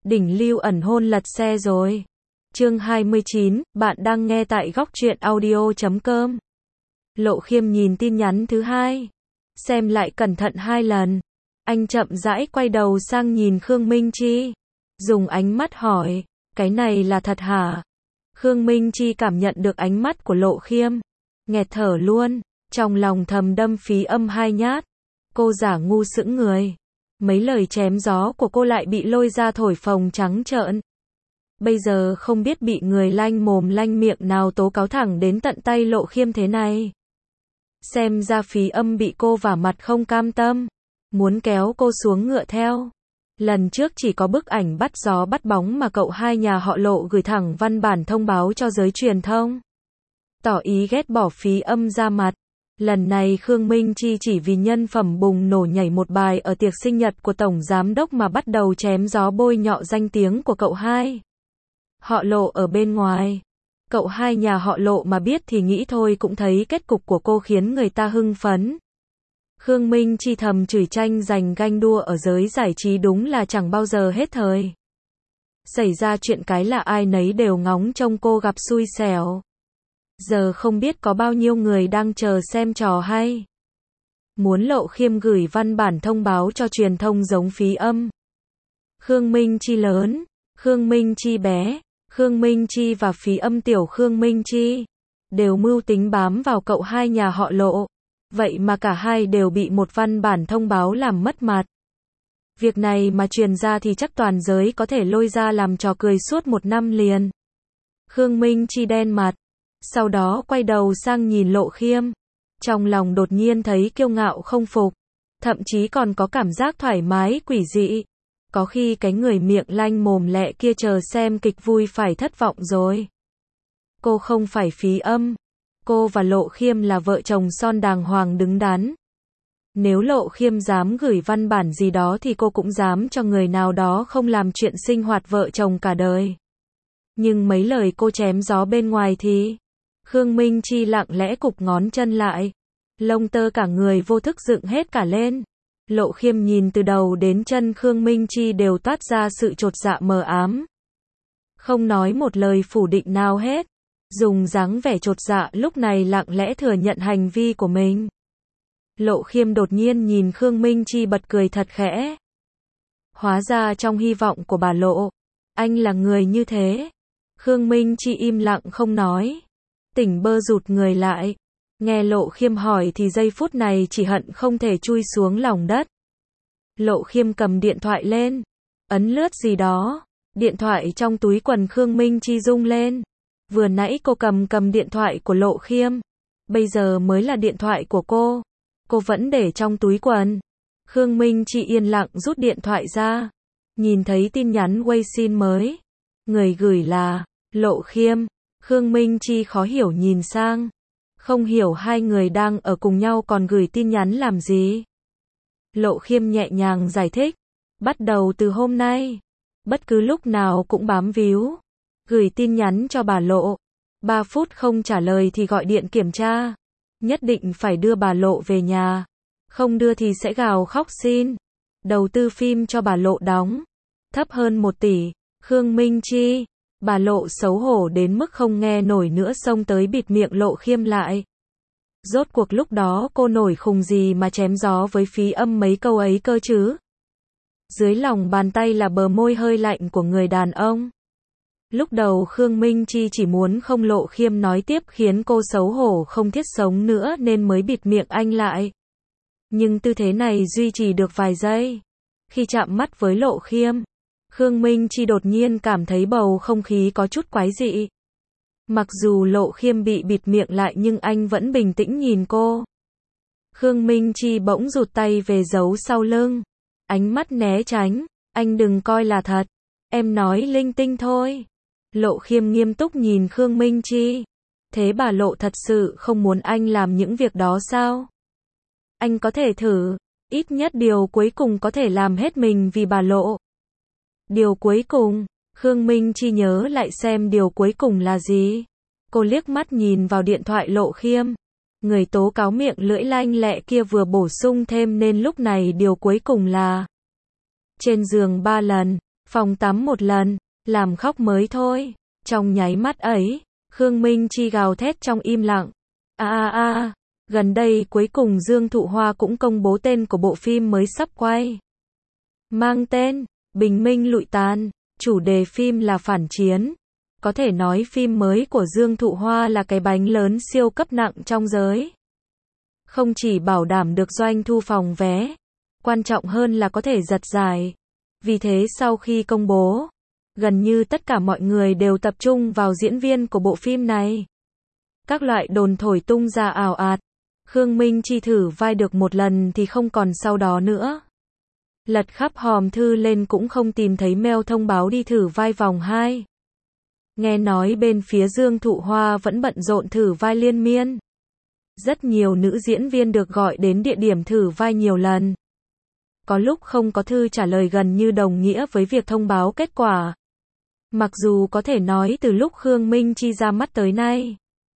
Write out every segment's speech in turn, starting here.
Đỉnh lưu ẩn hôn lật xe rồi. Chương 29, bạn đang nghe tại góc truyện audio.com. Lộ Khiêm nhìn tin nhắn thứ hai, xem lại cẩn thận 2 lần. Anh chậm rãi quay đầu sang nhìn Khương Minh Chi, dùng ánh mắt hỏi, cái này là thật hả? Khương Minh Chi cảm nhận được ánh mắt của Lộ Khiêm, nghẹt thở luôn, trong lòng thầm đâm Phí Âm 2 nhát. Cô giả ngu sững người. Mấy lời chém gió của cô lại bị lôi ra thổi phồng trắng trợn. Bây giờ không biết bị người lanh mồm lanh miệng nào tố cáo thẳng đến tận tay Lộ Khiêm thế này. Xem ra Phí Âm bị cô vả mặt không cam tâm, muốn kéo cô xuống ngựa theo. Lần trước chỉ có bức ảnh bắt gió bắt bóng mà cậu hai nhà họ Lộ gửi thẳng văn bản thông báo cho giới truyền thông, tỏ ý ghét bỏ Phí Âm ra mặt. Lần này Khương Minh Chi chỉ vì nhân phẩm bùng nổ nhảy một bài ở tiệc sinh nhật của Tổng Giám Đốc mà bắt đầu chém gió bôi nhọ danh tiếng của cậu hai họ Lộ ở bên ngoài. Cậu hai nhà họ Lộ mà biết thì nghĩ thôi cũng thấy kết cục của cô khiến người ta hưng phấn. Khương Minh Chi thầm chửi tranh giành ganh đua ở giới giải trí đúng là chẳng bao giờ hết thời. Xảy ra chuyện cái là ai nấy đều ngóng trông cô gặp xui xẻo. Giờ không biết có bao nhiêu người đang chờ xem trò hay. Muốn Lộ Khiêm gửi văn bản thông báo cho truyền thông giống Phí Âm. Khương Minh Chi lớn, Khương Minh Chi bé, Khương Minh Chi và Phí Âm tiểu Khương Minh Chi đều mưu tính bám vào cậu hai nhà họ Lộ. Vậy mà cả hai đều bị một văn bản thông báo làm mất mặt. Việc này mà truyền ra thì chắc toàn giới có thể lôi ra làm trò cười suốt 1 năm liền. Khương Minh Chi đen mặt, sau đó quay đầu sang nhìn Lộ Khiêm. Trong lòng đột nhiên thấy kiêu ngạo không phục, thậm chí còn có cảm giác thoải mái quỷ dị. Có khi cái người miệng lanh mồm lẹ kia chờ xem kịch vui phải thất vọng rồi. Cô không phải Phí Âm. Cô và Lộ Khiêm là vợ chồng son đàng hoàng đứng đắn. Nếu Lộ Khiêm dám gửi văn bản gì đó thì cô cũng dám cho người nào đó không làm chuyện sinh hoạt vợ chồng cả đời. Nhưng mấy lời cô chém gió bên ngoài thì... Khương Minh Chi lặng lẽ cụp ngón chân lại. Lông tơ cả người vô thức dựng hết cả lên. Lộ Khiêm nhìn từ đầu đến chân Khương Minh Chi đều toát ra sự chột dạ mờ ám. Không nói một lời phủ định nào hết. Dùng dáng vẻ chột dạ lúc này lặng lẽ thừa nhận hành vi của mình. Lộ Khiêm đột nhiên nhìn Khương Minh Chi bật cười thật khẽ. Hóa ra trong hy vọng của bà Lộ, anh là người như thế. Khương Minh Chi im lặng không nói. Tỉnh bơ rụt người lại. Nghe Lộ Khiêm hỏi thì giây phút này chỉ hận không thể chui xuống lòng đất. Lộ Khiêm cầm điện thoại lên, ấn lướt gì đó. Điện thoại trong túi quần Khương Minh Chi rung lên. Vừa nãy cô cầm điện thoại của Lộ Khiêm, bây giờ mới là điện thoại của cô. Cô vẫn để trong túi quần. Khương Minh Chi yên lặng rút điện thoại ra, nhìn thấy tin nhắn Weixin mới. Người gửi là Lộ Khiêm. Khương Minh Chi khó hiểu nhìn sang, không hiểu hai người đang ở cùng nhau còn gửi tin nhắn làm gì. Lộ Khiêm nhẹ nhàng giải thích, bắt đầu từ hôm nay, bất cứ lúc nào cũng bám víu. Gửi tin nhắn cho bà Lộ, 3 phút không trả lời thì gọi điện kiểm tra. Nhất định phải đưa bà Lộ về nhà, không đưa thì sẽ gào khóc xin. Đầu tư phim cho bà Lộ đóng, thấp hơn 1 tỷ. Khương Minh Chi, bà Lộ xấu hổ đến mức không nghe nổi nữa xông tới bịt miệng Lộ Khiêm lại. Rốt cuộc lúc đó cô nổi khùng gì mà chém gió với Phí Âm mấy câu ấy cơ chứ? Dưới lòng bàn tay là bờ môi hơi lạnh của người đàn ông. Lúc đầu Khương Minh Chi chỉ muốn không Lộ Khiêm nói tiếp khiến cô xấu hổ không thiết sống nữa nên mới bịt miệng anh lại. Nhưng tư thế này duy trì được vài giây. Khi chạm mắt với Lộ Khiêm, Khương Minh Chi đột nhiên cảm thấy bầu không khí có chút quái dị. Mặc dù Lộ Khiêm bị bịt miệng lại nhưng anh vẫn bình tĩnh nhìn cô. Khương Minh Chi bỗng rụt tay về giấu sau lưng. Ánh mắt né tránh, anh đừng coi là thật. Em nói linh tinh thôi. Lộ Khiêm nghiêm túc nhìn Khương Minh Chi. Thế bà Lộ thật sự không muốn anh làm những việc đó sao? Anh có thể thử, ít nhất điều cuối cùng có thể làm hết mình vì bà Lộ. Điều cuối cùng, Khương Minh Chi nhớ lại xem điều cuối cùng là gì. Cô liếc mắt nhìn vào điện thoại Lộ Khiêm. Người tố cáo miệng lưỡi lanh lẹ kia vừa bổ sung thêm nên lúc này điều cuối cùng là trên giường 3 lần. Phòng tắm một lần, làm khóc mới thôi. Trong nháy mắt ấy, Khương Minh Chi gào thét trong im lặng. Gần đây cuối cùng Dương Thụ Hoa cũng công bố tên của bộ phim mới sắp quay. Mang tên, Bình Minh Lụi Tàn, chủ đề phim là phản chiến. Có thể nói phim mới của Dương Thụ Hoa là cái bánh lớn siêu cấp nặng trong giới. Không chỉ bảo đảm được doanh thu phòng vé, quan trọng hơn là có thể giật giải. Vì thế sau khi công bố, gần như tất cả mọi người đều tập trung vào diễn viên của bộ phim này. Các loại đồn thổi tung ra ào ạt. Khương Minh Chi thử vai được một lần thì không còn sau đó nữa. Lật khắp hòm thư lên cũng không tìm thấy mail thông báo đi thử vai vòng 2. Nghe nói bên phía Dương Thụ Hoa vẫn bận rộn thử vai liên miên. Rất nhiều nữ diễn viên được gọi đến địa điểm thử vai nhiều lần. Có lúc không có thư trả lời gần như đồng nghĩa với việc thông báo kết quả. Mặc dù có thể nói từ lúc Khương Minh Chi ra mắt tới nay,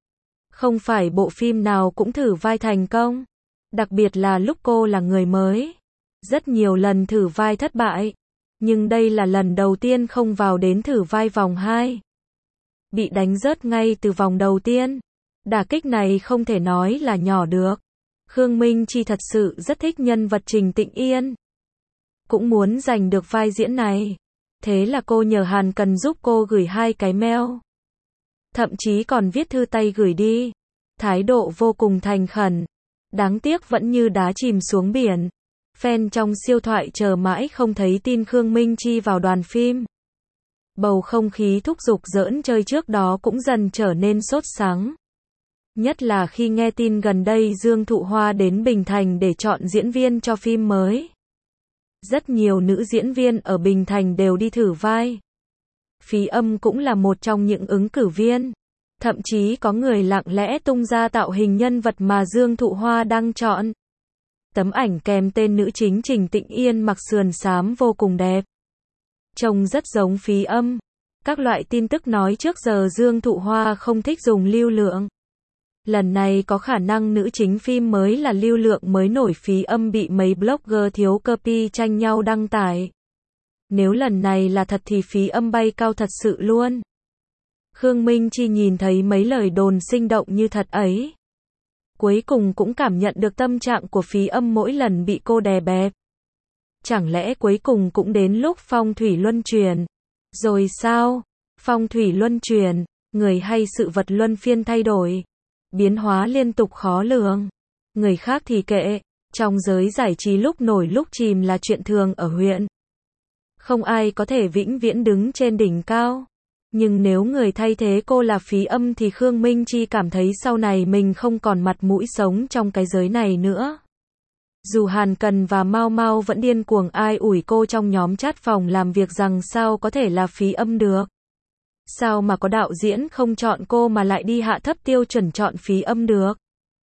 không phải bộ phim nào cũng thử vai thành công. Đặc biệt là lúc cô là người mới. Rất nhiều lần thử vai thất bại. Nhưng đây là lần đầu tiên không vào đến thử vai vòng 2. Bị đánh rớt ngay từ vòng đầu tiên. Đả kích này không thể nói là nhỏ được. Khương Minh Chi thật sự rất thích nhân vật Trình Tịnh Yên. Cũng muốn giành được vai diễn này. Thế là cô nhờ Hàn Cần giúp cô gửi 2 cái mail. Thậm chí còn viết thư tay gửi đi. Thái độ vô cùng thành khẩn. Đáng tiếc vẫn như đá chìm xuống biển. Fan trong siêu thoại chờ mãi không thấy tin Khương Minh Chi vào đoàn phim. Bầu không khí thúc giục giỡn chơi trước đó cũng dần trở nên sốt sắng. Nhất là khi nghe tin gần đây Dương Thụ Hoa đến Bình Thành để chọn diễn viên cho phim mới. Rất nhiều nữ diễn viên ở Bình Thành đều đi thử vai. Phí Âm cũng là một trong những ứng cử viên. Thậm chí có người lặng lẽ tung ra tạo hình nhân vật mà Dương Thụ Hoa đang chọn. Tấm ảnh kèm tên nữ chính Trình Tịnh Yên mặc sườn xám vô cùng đẹp. Trông rất giống Phí Âm. Các loại tin tức nói trước giờ Dương Thụ Hoa không thích dùng lưu lượng. Lần này có khả năng nữ chính phim mới là lưu lượng mới nổi Phí Âm bị mấy blogger thiếu copy tranh nhau đăng tải. Nếu lần này là thật thì Phí Âm bay cao thật sự luôn. Khương Minh Chi nhìn thấy mấy lời đồn sinh động như thật ấy. Cuối cùng cũng cảm nhận được tâm trạng của Phí Âm mỗi lần bị cô đè bẹp. Chẳng lẽ cuối cùng cũng đến lúc phong thủy luân chuyển? Rồi sao? Phong thủy luân chuyển, người hay sự vật luân phiên thay đổi. Biến hóa liên tục khó lường. Người khác thì kệ, trong giới giải trí lúc nổi lúc chìm là chuyện thường ở huyện. Không ai có thể vĩnh viễn đứng trên đỉnh cao. Nhưng nếu người thay thế cô là Phí Âm thì Khương Minh Chi cảm thấy sau này mình không còn mặt mũi sống trong cái giới này nữa. Dù Hàn Cần và Mao Mao vẫn điên cuồng ai ủi cô trong nhóm chat phòng làm việc rằng sao có thể là Phí Âm được. Sao mà có đạo diễn không chọn cô mà lại đi hạ thấp tiêu chuẩn chọn Phí Âm được.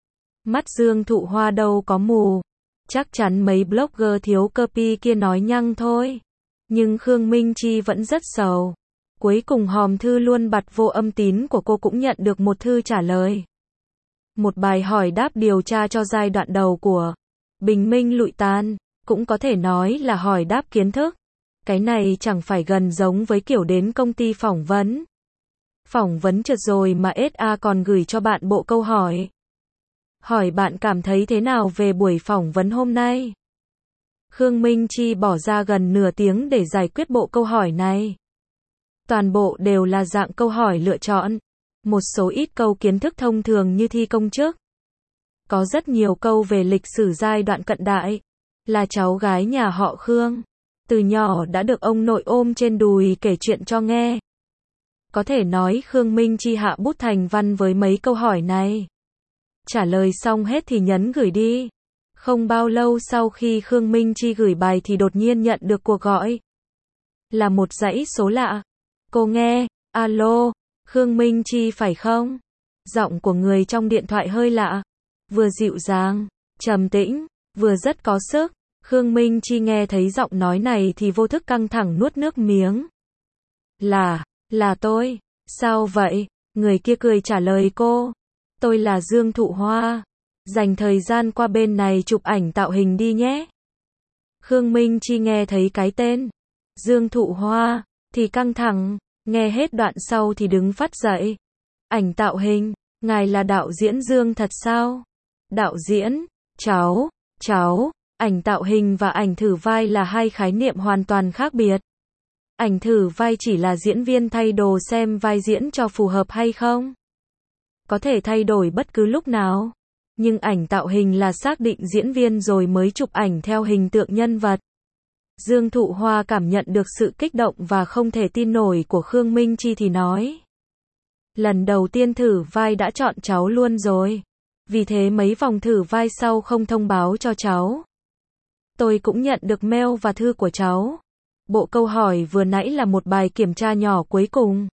Mắt Dương Thụ Hoa đâu có mù. Chắc chắn mấy blogger thiếu copy kia nói nhăng thôi. Nhưng Khương Minh Chi vẫn rất sầu. Cuối cùng hòm thư luôn bặt vô âm tín của cô cũng nhận được một thư trả lời. Một bài hỏi đáp điều tra cho giai đoạn đầu của Bình Minh Lụi Tàn, cũng có thể nói là hỏi đáp kiến thức. Cái này chẳng phải gần giống với kiểu đến công ty phỏng vấn. Phỏng vấn trượt rồi mà SA còn gửi cho bạn bộ câu hỏi. Hỏi bạn cảm thấy thế nào về buổi phỏng vấn hôm nay? Khương Minh Chi bỏ ra gần nửa tiếng để giải quyết bộ câu hỏi này. Toàn bộ đều là dạng câu hỏi lựa chọn. Một số ít câu kiến thức thông thường như thi công chức. Có rất nhiều câu về lịch sử giai đoạn cận đại. Là cháu gái nhà họ Khương. Từ nhỏ đã được ông nội ôm trên đùi kể chuyện cho nghe. Có thể nói Khương Minh Chi hạ bút thành văn với mấy câu hỏi này. Trả lời xong hết thì nhấn gửi đi. Không bao lâu sau khi Khương Minh Chi gửi bài thì đột nhiên nhận được cuộc gọi. Là một dãy số lạ. Cô nghe, alo, Khương Minh Chi phải không? Giọng của người trong điện thoại hơi lạ. Vừa dịu dàng, trầm tĩnh, vừa rất có sức. Khương Minh Chi nghe thấy giọng nói này thì vô thức căng thẳng nuốt nước miếng. Là tôi. Sao vậy? Người kia cười trả lời cô. Tôi là Dương Thụ Hoa. Dành thời gian qua bên này chụp ảnh tạo hình đi nhé. Khương Minh Chi nghe thấy cái tên Dương Thụ Hoa thì căng thẳng, nghe hết đoạn sau thì đứng phát dậy. Ảnh tạo hình, ngài là đạo diễn Dương thật sao? Đạo diễn, cháu, ảnh tạo hình và ảnh thử vai là hai khái niệm hoàn toàn khác biệt. Ảnh thử vai chỉ là diễn viên thay đồ xem vai diễn cho phù hợp hay không. Có thể thay đổi bất cứ lúc nào. Nhưng ảnh tạo hình là xác định diễn viên rồi mới chụp ảnh theo hình tượng nhân vật. Dương Thụ Hoa cảm nhận được sự kích động và không thể tin nổi của Khương Minh Chi thì nói. Lần đầu tiên thử vai đã chọn cháu luôn rồi. Vì thế mấy vòng thử vai sau không thông báo cho cháu. Tôi cũng nhận được mail và thư của cháu. Bộ câu hỏi vừa nãy là một bài kiểm tra nhỏ cuối cùng.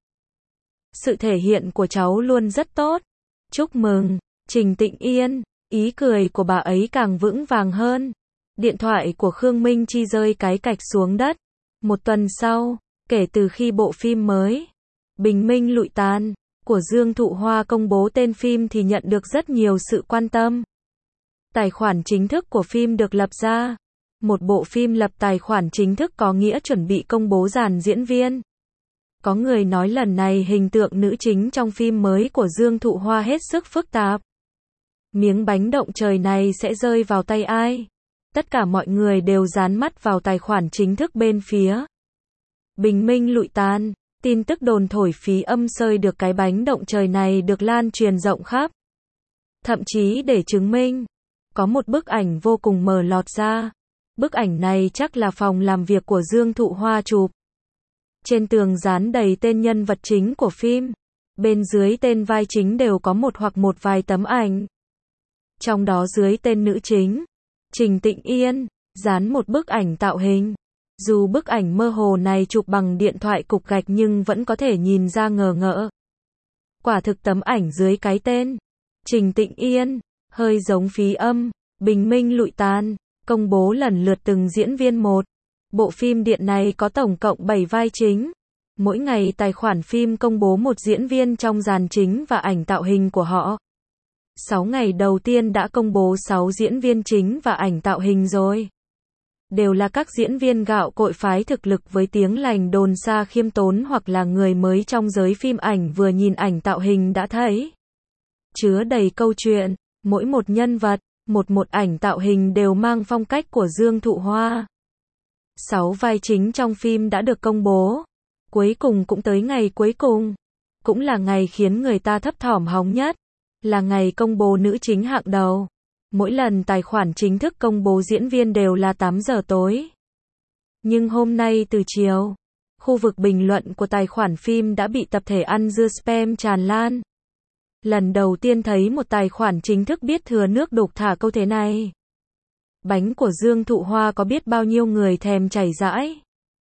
Sự thể hiện của cháu luôn rất tốt. Chúc mừng, Trình Tịnh Yên. Ý cười của bà ấy càng vững vàng hơn. Điện thoại của Khương Minh Chi rơi cái cạch xuống đất. Một tuần sau, kể từ khi bộ phim mới Bình Minh Lụi Tàn của Dương Thụ Hoa công bố tên phim thì nhận được rất nhiều sự quan tâm. Tài khoản chính thức của phim được lập ra. Một bộ phim lập tài khoản chính thức có nghĩa chuẩn bị công bố dàn diễn viên. Có người nói lần này hình tượng nữ chính trong phim mới của Dương Thụ Hoa hết sức phức tạp. Miếng bánh động trời này sẽ rơi vào tay ai? Tất cả mọi người đều dán mắt vào tài khoản chính thức bên phía Bình Minh Lụi Tàn. Tin tức đồn thổi phí âm sơi được cái bánh động trời này được lan truyền rộng khắp. Thậm chí để chứng minh, có một bức ảnh vô cùng mờ lọt ra. Bức ảnh này chắc là phòng làm việc của Dương Thụ Hoa chụp. Trên tường dán đầy tên nhân vật chính của phim. Bên dưới tên vai chính đều có một hoặc một vài tấm ảnh. Trong đó dưới tên nữ chính, Trình Tịnh Yên, dán một bức ảnh tạo hình. Dù bức ảnh mơ hồ này chụp bằng điện thoại cục gạch nhưng vẫn có thể nhìn ra ngờ ngợ. Quả thực tấm ảnh dưới cái tên Trình Tịnh Yên, hơi giống phí âm, Bình Minh Lụi Tàn, công bố lần lượt từng diễn viên một. Bộ phim điện này có tổng cộng 7 vai chính. Mỗi ngày tài khoản phim công bố một diễn viên trong dàn chính và ảnh tạo hình của họ. 6 ngày đầu tiên đã công bố 6 diễn viên chính và ảnh tạo hình rồi. Đều là các diễn viên gạo cội phái thực lực với tiếng lành đồn xa khiêm tốn hoặc là người mới trong giới phim ảnh vừa nhìn ảnh tạo hình đã thấy. Chứa đầy câu chuyện, mỗi một nhân vật, một ảnh tạo hình đều mang phong cách của Dương Thụ Hoa. 6 vai chính trong phim đã được công bố. Cuối cùng cũng tới ngày cuối cùng. Cũng là ngày khiến người ta thấp thỏm hóng nhất. Là ngày công bố nữ chính hạng đầu. Mỗi lần tài khoản chính thức công bố diễn viên đều là 8 giờ tối. Nhưng hôm nay từ chiều, khu vực bình luận của tài khoản phim đã bị tập thể ăn dưa spam tràn lan. Lần đầu tiên thấy một tài khoản chính thức biết thừa nước đục thả câu thế này. Bánh của Dương Thụ Hoa có biết bao nhiêu người thèm chảy rãi.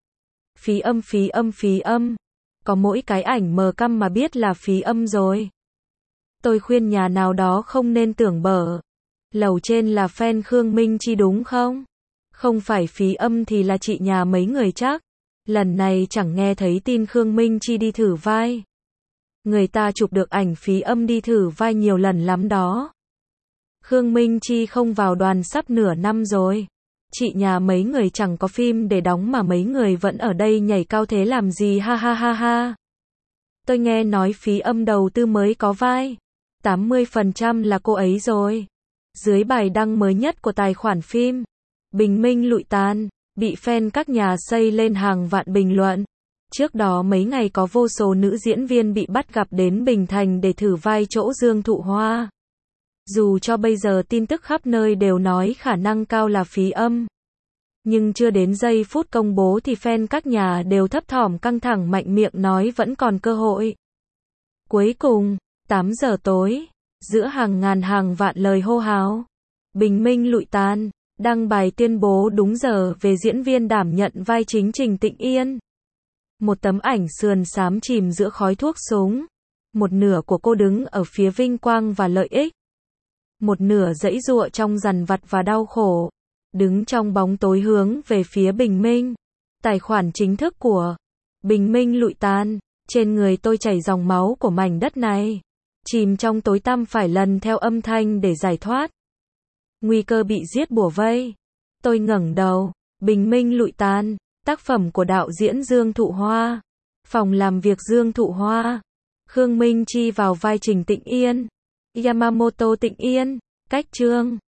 Phí âm. Có mỗi cái ảnh mờ căm mà biết là phí âm rồi. Tôi khuyên nhà nào đó không nên tưởng bở. Lầu trên là fan Khương Minh Chi đúng không? Không phải phí âm thì là chị nhà mấy người chắc. Lần này chẳng nghe thấy tin Khương Minh Chi đi thử vai. Người ta chụp được ảnh phí âm đi thử vai nhiều lần lắm đó. Khương Minh Chi không vào đoàn sắp nửa năm rồi. Chị nhà mấy người chẳng có phim để đóng mà mấy người vẫn ở đây nhảy cao thế làm gì ha ha ha ha. Tôi nghe nói phí âm đầu tư mới có vai. 80% là cô ấy rồi. Dưới bài đăng mới nhất của tài khoản phim Bình Minh Lụi Tàn, bị fan các nhà xây lên hàng vạn bình luận. Trước đó mấy ngày có vô số nữ diễn viên bị bắt gặp đến Bình Thành để thử vai chỗ Dương Thụ Hoa. Dù cho bây giờ tin tức khắp nơi đều nói khả năng cao là phí âm. Nhưng chưa đến giây phút công bố thì fan các nhà đều thấp thỏm căng thẳng mạnh miệng nói vẫn còn cơ hội. Cuối cùng, 8 giờ tối, giữa hàng ngàn hàng vạn lời hô hào, Bình Minh Lụi Tàn đăng bài tuyên bố đúng giờ về diễn viên đảm nhận vai chính Trình Tịnh Yên. Một tấm ảnh sườn xám chìm giữa khói thuốc súng. Một nửa của cô đứng ở phía vinh quang và lợi ích. Một nửa giãy giụa trong dằn vặt và đau khổ. Đứng trong bóng tối hướng về phía Bình Minh. Tài khoản chính thức của Bình Minh Lụi Tàn. Trên người tôi chảy dòng máu của mảnh đất này. Chìm trong tối tăm phải lần theo âm thanh để giải thoát. Nguy cơ bị giết bủa vây. Tôi ngẩng đầu. Bình Minh Lụi Tàn. Tác phẩm của đạo diễn Dương Thụ Hoa. Phòng làm việc Dương Thụ Hoa. Khương Minh Chi vào vai Trình Tịnh Yên. Yamamoto Tịnh Yên. Cách chương